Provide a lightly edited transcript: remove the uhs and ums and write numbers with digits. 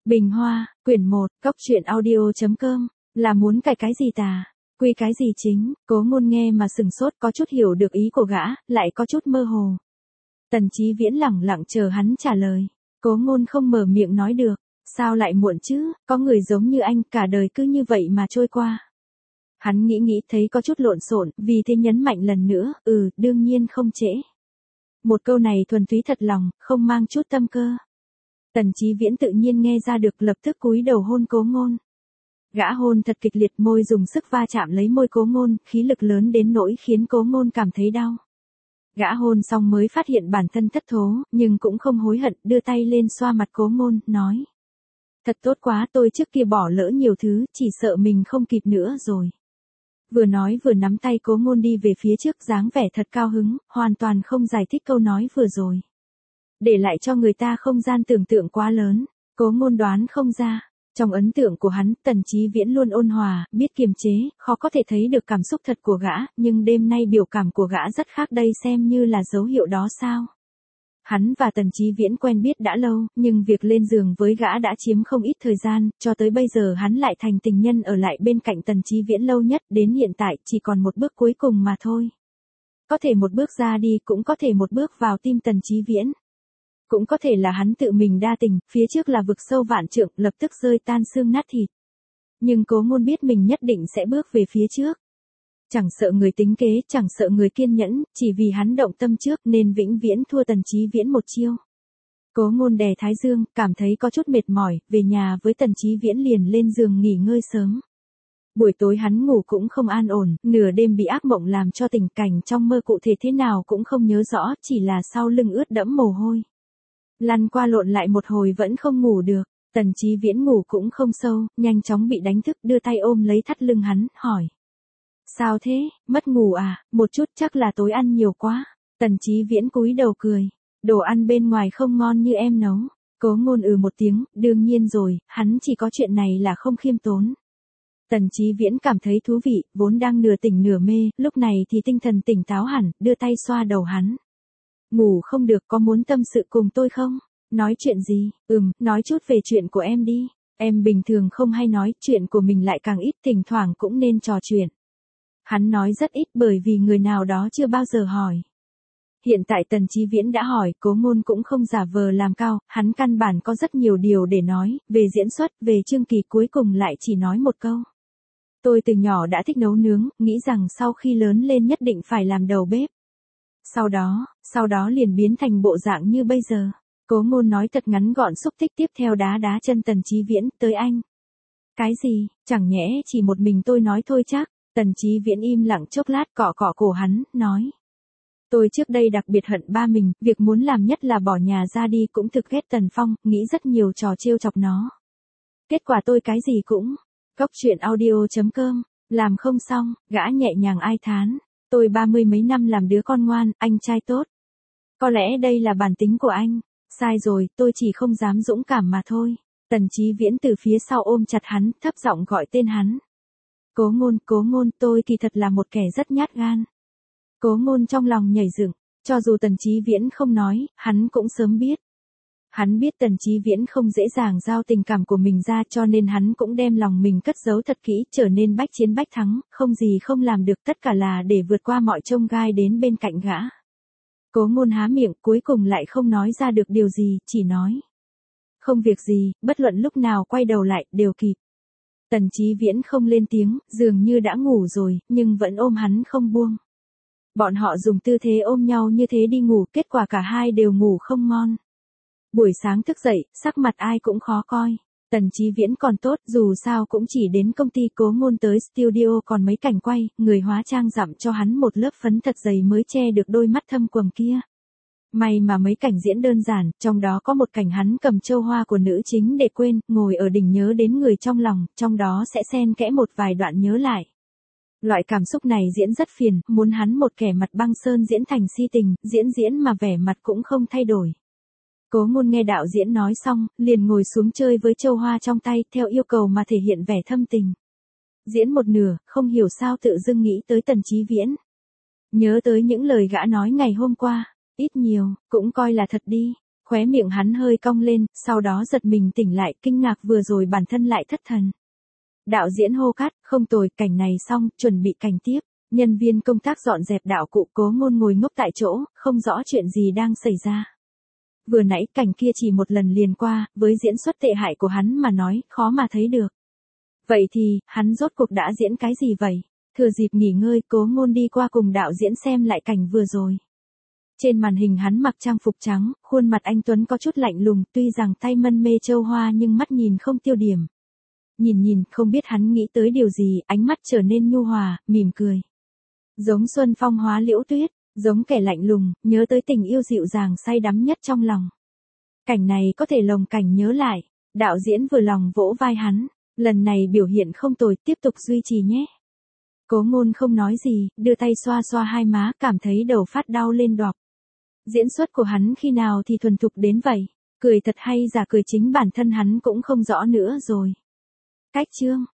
Bình Hoa, quyển 1, Cốc truyện audio.com, là muốn cái gì tà, quy cái gì chính, Cố Ngôn nghe mà sừng sốt, có chút hiểu được ý của gã, lại có chút mơ hồ. Tần Chí Viễn lẳng lặng chờ hắn trả lời. Cố Ngôn không mở miệng nói được, sao lại muộn chứ, có người giống như anh, cả đời cứ như vậy mà trôi qua. Hắn nghĩ thấy có chút lộn xộn, vì thế nhấn mạnh lần nữa, đương nhiên không trễ. Một câu này thuần túy thật lòng, không mang chút tâm cơ. Tần Chí Viễn tự nhiên nghe ra được, lập tức cúi đầu hôn Cố Ngôn. Gã hôn thật kịch liệt, môi dùng sức va chạm lấy môi Cố Ngôn, khí lực lớn đến nỗi khiến Cố Ngôn cảm thấy đau. Gã hôn xong mới phát hiện bản thân thất thố, nhưng cũng không hối hận, đưa tay lên xoa mặt Cố Ngôn, nói. Thật tốt quá, tôi trước kia bỏ lỡ nhiều thứ, chỉ sợ mình không kịp nữa rồi. Vừa nói vừa nắm tay Cố Ngôn đi về phía trước, dáng vẻ thật cao hứng, hoàn toàn không giải thích câu nói vừa rồi. Để lại cho người ta không gian tưởng tượng quá lớn, Cố Ngôn đoán không ra. Trong ấn tượng của hắn, Tần Chí Viễn luôn ôn hòa, biết kiềm chế, khó có thể thấy được cảm xúc thật của gã, nhưng đêm nay biểu cảm của gã rất khác, đây xem như là dấu hiệu đó sao? Hắn và Tần Chí Viễn quen biết đã lâu, nhưng việc lên giường với gã đã chiếm không ít thời gian, cho tới bây giờ hắn lại thành tình nhân ở lại bên cạnh Tần Chí Viễn lâu nhất, đến hiện tại chỉ còn một bước cuối cùng mà thôi. Có thể một bước ra đi, cũng có thể một bước vào tim Tần Chí Viễn. Cũng có thể là hắn tự mình đa tình, phía trước là vực sâu vạn trượng, lập tức rơi tan xương nát thịt. Nhưng Cố Ngôn biết mình nhất định sẽ bước về phía trước. Chẳng sợ người tính kế, chẳng sợ người kiên nhẫn, chỉ vì hắn động tâm trước nên vĩnh viễn thua Tần Chí Viễn một chiêu. Cố Ngôn đè thái dương, cảm thấy có chút mệt mỏi, về nhà với Tần Chí Viễn liền lên giường nghỉ ngơi sớm. Buổi tối hắn ngủ cũng không an ổn, nửa đêm bị ác mộng làm cho tình cảnh trong mơ cụ thể thế nào cũng không nhớ rõ, chỉ là sau lưng ướt đẫm mồ hôi. Lăn qua lộn lại một hồi vẫn không ngủ được, Tần Chí Viễn ngủ cũng không sâu, nhanh chóng bị đánh thức, đưa tay ôm lấy thắt lưng hắn, hỏi. Sao thế, mất ngủ à, một chút, chắc là tối ăn nhiều quá. Tần Chí Viễn cúi đầu cười, đồ ăn bên ngoài không ngon như em nấu. Cố Ngôn một tiếng, đương nhiên rồi, hắn chỉ có chuyện này là không khiêm tốn. Tần Chí Viễn cảm thấy thú vị, vốn đang nửa tỉnh nửa mê, lúc này thì tinh thần tỉnh táo hẳn, đưa tay xoa đầu hắn. Ngủ không được, có muốn tâm sự cùng tôi không? Nói chuyện gì? Nói chút về chuyện của em đi. Em bình thường không hay nói, chuyện của mình lại càng ít, thỉnh thoảng cũng nên trò chuyện. Hắn nói rất ít bởi vì người nào đó chưa bao giờ hỏi. Hiện tại Tần Chí Viễn đã hỏi, Cố Ngôn cũng không giả vờ làm cao, hắn căn bản có rất nhiều điều để nói, về diễn xuất, về Trương Kỳ, cuối cùng lại chỉ nói một câu. Tôi từ nhỏ đã thích nấu nướng, nghĩ rằng sau khi lớn lên nhất định phải làm đầu bếp. Sau đó liền biến thành bộ dạng như bây giờ. Cố Ngôn nói thật ngắn gọn xúc tích, tiếp theo đá chân Tần Chí Viễn, tới anh. Cái gì, chẳng nhẽ chỉ một mình tôi nói thôi chắc. Tần Chí Viễn im lặng chốc lát, cọ cổ hắn, nói. Tôi trước đây đặc biệt hận ba mình, việc muốn làm nhất là bỏ nhà ra đi, cũng thực ghét Tần Phong, nghĩ rất nhiều trò trêu chọc nó. Kết quả tôi cái gì cũng. Cốc truyện audio.com, làm không xong, gã nhẹ nhàng ai thán. Tôi 30 mấy năm làm đứa con ngoan, anh trai tốt. Có lẽ đây là bản tính của anh. Sai rồi, tôi chỉ không dám dũng cảm mà thôi. Tần Chí Viễn từ phía sau ôm chặt hắn, thấp giọng gọi tên hắn. Cố Ngôn, tôi kỳ thật là một kẻ rất nhát gan. Cố Ngôn trong lòng nhảy dựng, cho dù Tần Chí Viễn không nói, hắn cũng sớm biết. Hắn biết Tần Chí Viễn không dễ dàng giao tình cảm của mình ra, cho nên hắn cũng đem lòng mình cất giấu thật kỹ, trở nên bách chiến bách thắng, không gì không làm được, tất cả là để vượt qua mọi chông gai đến bên cạnh gã. Cố Ngôn há miệng, cuối cùng lại không nói ra được điều gì, chỉ nói. Không việc gì, bất luận lúc nào quay đầu lại, đều kịp. Tần Chí Viễn không lên tiếng, dường như đã ngủ rồi, nhưng vẫn ôm hắn không buông. Bọn họ dùng tư thế ôm nhau như thế đi ngủ, kết quả cả hai đều ngủ không ngon. Buổi sáng thức dậy, sắc mặt ai cũng khó coi. Tần Chí Viễn còn tốt, dù sao cũng chỉ đến công ty, Cố Ngôn tới studio còn mấy cảnh quay, người hóa trang dặm cho hắn một lớp phấn thật dày mới che được đôi mắt thâm quầng kia. May mà mấy cảnh diễn đơn giản, trong đó có một cảnh hắn cầm châu hoa của nữ chính để quên, ngồi ở đỉnh nhớ đến người trong lòng, trong đó sẽ xen kẽ một vài đoạn nhớ lại. Loại cảm xúc này diễn rất phiền, muốn hắn một kẻ mặt băng sơn diễn thành si tình, diễn mà vẻ mặt cũng không thay đổi. Cố Ngôn nghe đạo diễn nói xong, liền ngồi xuống chơi với châu hoa trong tay, theo yêu cầu mà thể hiện vẻ thâm tình. Diễn một nửa, không hiểu sao tự dưng nghĩ tới Tần Chí Viễn. Nhớ tới những lời gã nói ngày hôm qua, ít nhiều, cũng coi là thật đi. Khóe miệng hắn hơi cong lên, sau đó giật mình tỉnh lại, kinh ngạc vừa rồi bản thân lại thất thần. Đạo diễn hô cắt, không tồi, cảnh này xong, chuẩn bị cảnh tiếp. Nhân viên công tác dọn dẹp đạo cụ, Cố Ngôn ngồi ngốc tại chỗ, không rõ chuyện gì đang xảy ra. Vừa nãy cảnh kia chỉ một lần liền qua, với diễn xuất tệ hại của hắn mà nói, khó mà thấy được. Vậy thì, hắn rốt cuộc đã diễn cái gì vậy? Thừa dịp nghỉ ngơi, Cố Ngôn đi qua cùng đạo diễn xem lại cảnh vừa rồi. Trên màn hình hắn mặc trang phục trắng, khuôn mặt anh tuấn có chút lạnh lùng, tuy rằng tay mân mê châu hoa nhưng mắt nhìn không tiêu điểm. Nhìn, không biết hắn nghĩ tới điều gì, ánh mắt trở nên nhu hòa, mỉm cười. Giống xuân phong hóa liễu tuyết, giống kẻ lạnh lùng, nhớ tới tình yêu dịu dàng say đắm nhất trong lòng. Cảnh này có thể lồng cảnh nhớ lại, đạo diễn vừa lòng vỗ vai hắn, lần này biểu hiện không tồi, tiếp tục duy trì nhé. Cố Ngôn không nói gì, đưa tay xoa xoa hai má, cảm thấy đầu phát đau lên đọp. Diễn xuất của hắn khi nào thì thuần thục đến vậy, cười thật hay giả cười chính bản thân hắn cũng không rõ nữa rồi. Cách chương